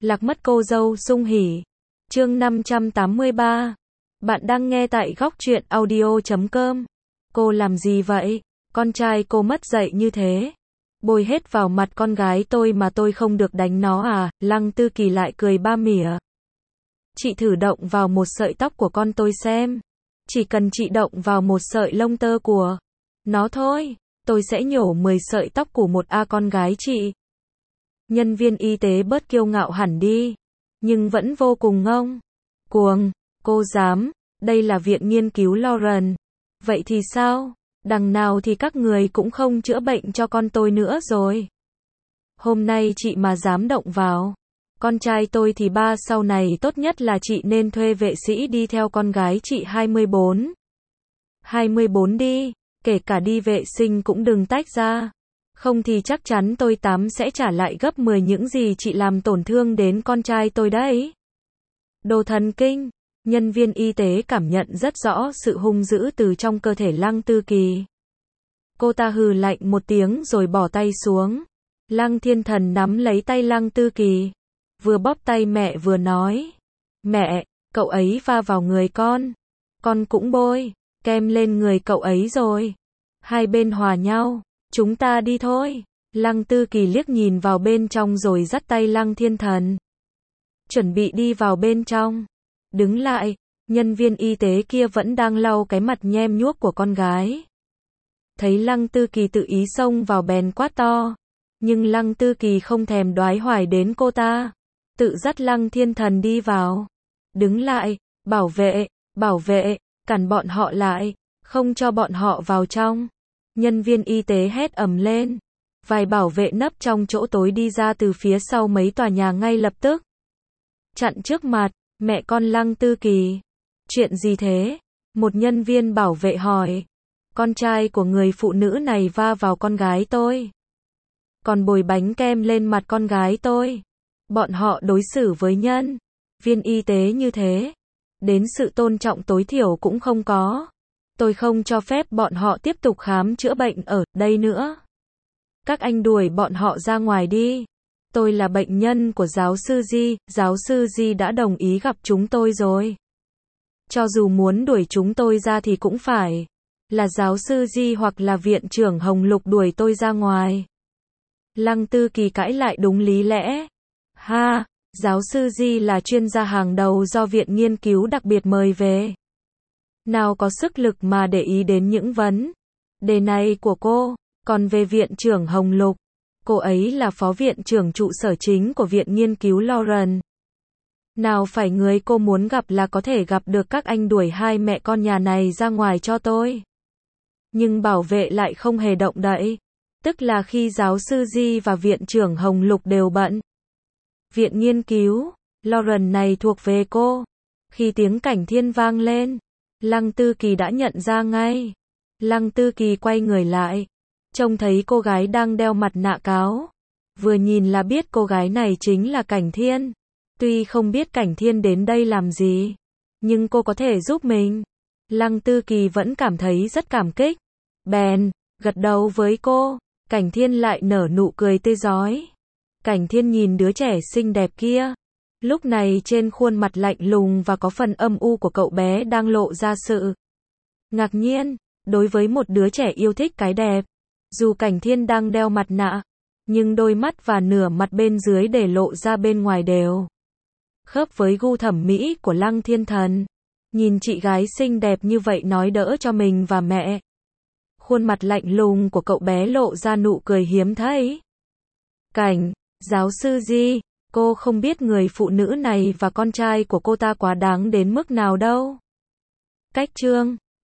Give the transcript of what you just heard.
Lạc mất cô dâu sung hỉ. Chương 583. Bạn đang nghe tại góc truyện audio.com. Cô làm gì vậy? Con trai cô mất dạy như thế. Bôi hết vào mặt con gái tôi mà tôi không được đánh nó à? Lăng Tư Kỳ lại cười ba mỉa. Chị thử động vào một sợi tóc của con tôi xem. Chỉ cần chị động vào một sợi lông tơ của nó thôi, tôi sẽ nhổ 10 sợi tóc của một con gái chị. Nhân viên y tế bớt kiêu ngạo hẳn đi, nhưng vẫn vô cùng ngông cuồng. Cô dám, đây là viện nghiên cứu Lauren. Vậy thì sao? Đằng nào thì các người cũng không chữa bệnh cho con tôi nữa rồi. Hôm nay chị mà dám động vào con trai tôi thì sau này tốt nhất là chị nên thuê vệ sĩ đi theo con gái chị 24 đi, kể cả đi vệ sinh cũng đừng tách ra. Không thì chắc chắn tôi sẽ trả lại gấp 10 những gì chị làm tổn thương đến con trai tôi đấy. Đồ thần kinh. Nhân viên y tế cảm nhận rất rõ sự hung dữ từ trong cơ thể Lăng Tư Kỳ. Cô ta hừ lạnh một tiếng rồi bỏ tay xuống. Lăng Thiên Thần nắm lấy tay Lăng Tư Kỳ, vừa bóp tay mẹ vừa nói. Mẹ, cậu ấy va vào người con cũng bôi kem lên người cậu ấy rồi. Hai bên hòa nhau, chúng ta đi thôi. Lăng Tư Kỳ liếc nhìn vào bên trong rồi dắt tay Lăng Thiên Thần. Chuẩn bị đi vào bên trong. Đứng lại, nhân viên y tế kia vẫn đang lau cái mặt nhem nhuốc của con gái. Thấy Lăng Tư Kỳ tự ý xông vào bèn quát to. Nhưng Lăng Tư Kỳ không thèm đoái hoài đến cô ta. Tự dắt Lăng Thiên Thần đi vào. Đứng lại, bảo vệ, cản bọn họ lại, không cho bọn họ vào trong. Nhân viên y tế hét ầm lên. Vài bảo vệ nấp trong chỗ tối đi ra từ phía sau mấy tòa nhà ngay lập tức. Chặn trước mặt, mẹ con Lăng Tư Kỳ. Chuyện gì thế? Một nhân viên bảo vệ hỏi. Con trai của người phụ nữ này va vào con gái tôi. Còn bồi bánh kem lên mặt con gái tôi. Bọn họ đối xử với nhân viên y tế như thế, đến sự tôn trọng tối thiểu cũng không có. Tôi không cho phép bọn họ tiếp tục khám chữa bệnh ở đây nữa. Các anh đuổi bọn họ ra ngoài đi. Tôi là bệnh nhân của giáo sư Di đã đồng ý gặp chúng tôi rồi. Cho dù muốn đuổi chúng tôi ra thì cũng phải là giáo sư Di hoặc là viện trưởng Hồng Lục đuổi tôi ra ngoài. Lăng Tư Kỳ cãi lại đúng lý lẽ. Ha, giáo sư Di là chuyên gia hàng đầu do viện nghiên cứu đặc biệt mời về. Nào có sức lực mà để ý đến những vấn đề này của cô. Còn về viện trưởng Hồng Lục, cô ấy là phó viện trưởng trụ sở chính của viện nghiên cứu Lauren. Nào phải người cô muốn gặp là có thể gặp được. Các anh đuổi hai mẹ con nhà này ra ngoài cho tôi. Nhưng bảo vệ lại không hề động đậy. Tức là khi giáo sư Di và viện trưởng Hồng Lục đều bận. Viện nghiên cứu Lauren này thuộc về cô. Khi tiếng cảnh thiên vang lên, Lăng Tư Kỳ đã nhận ra ngay. Lăng Tư Kỳ quay người lại, trông thấy cô gái đang đeo mặt nạ cáo. Vừa nhìn là biết cô gái này chính là Cảnh Thiên. Tuy không biết Cảnh Thiên đến đây làm gì, nhưng cô có thể giúp mình. Lăng Tư Kỳ vẫn cảm thấy rất cảm kích. Bèn gật đầu với cô. Cảnh Thiên lại nở nụ cười tươi rói. Cảnh Thiên nhìn đứa trẻ xinh đẹp kia. Lúc này trên khuôn mặt lạnh lùng và có phần âm u của cậu bé đang lộ ra sự ngạc nhiên. Đối với một đứa trẻ yêu thích cái đẹp, dù Cảnh Thiên đang đeo mặt nạ, nhưng đôi mắt và nửa mặt bên dưới để lộ ra bên ngoài đều khớp với gu thẩm mỹ của Lăng Thiên Thần. Nhìn chị gái xinh đẹp như vậy nói đỡ cho mình và mẹ. Khuôn mặt lạnh lùng của cậu bé lộ ra nụ cười hiếm thấy. Giáo sư Di, cô không biết người phụ nữ này và con trai của cô ta quá đáng đến mức nào đâu. Cách chương